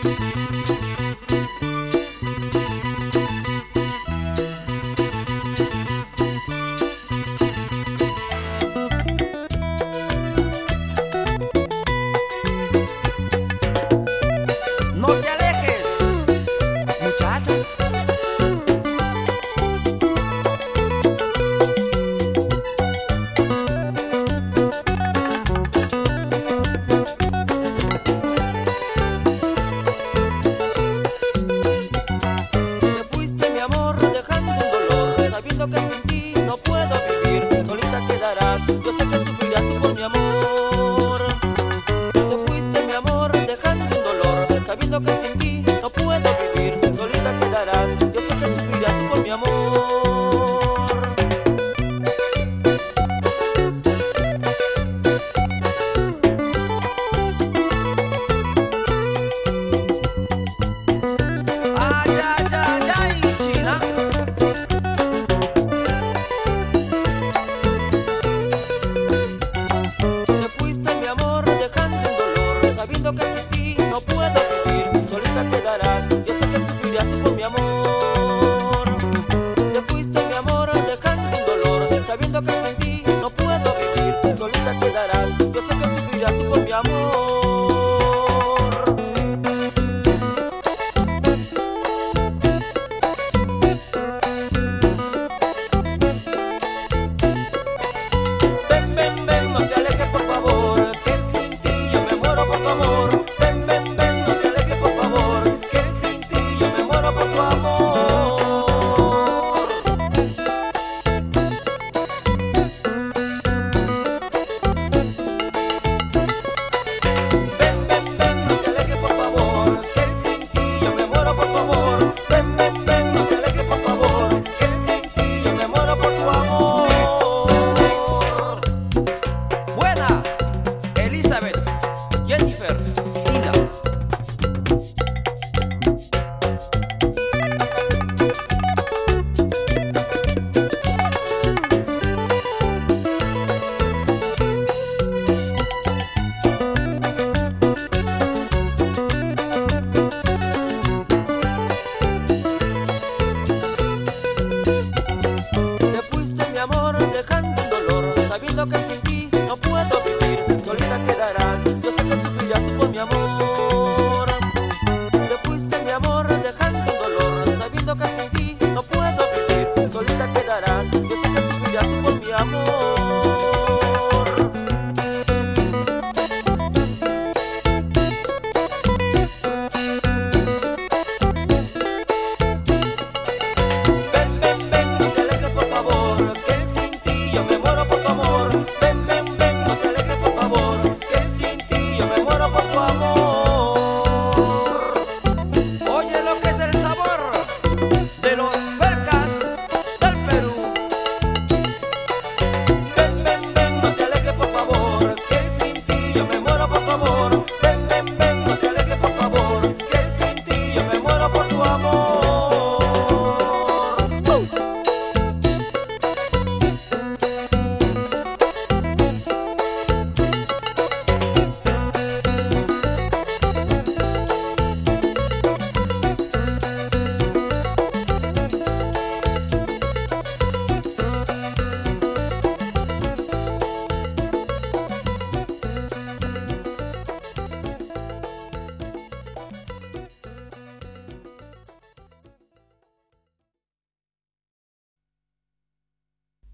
No te alejes, muchacha. Te fuiste, mi amor, dejando un dolor, sabiendo que sin ti no puedo vivir. Solita quedarás, yo sé que sufrirás tú por mi amor. Te fuiste, mi amor, dejando un dolor, sabiendo que sin ti no puedo vivir. Solita quedarás, yo sé que sufrirás tú por mi amor. Ay, ay, ay, ay, China. Te fuiste, mi amor, dejando un dolor, sabiendo que sin ti no puedo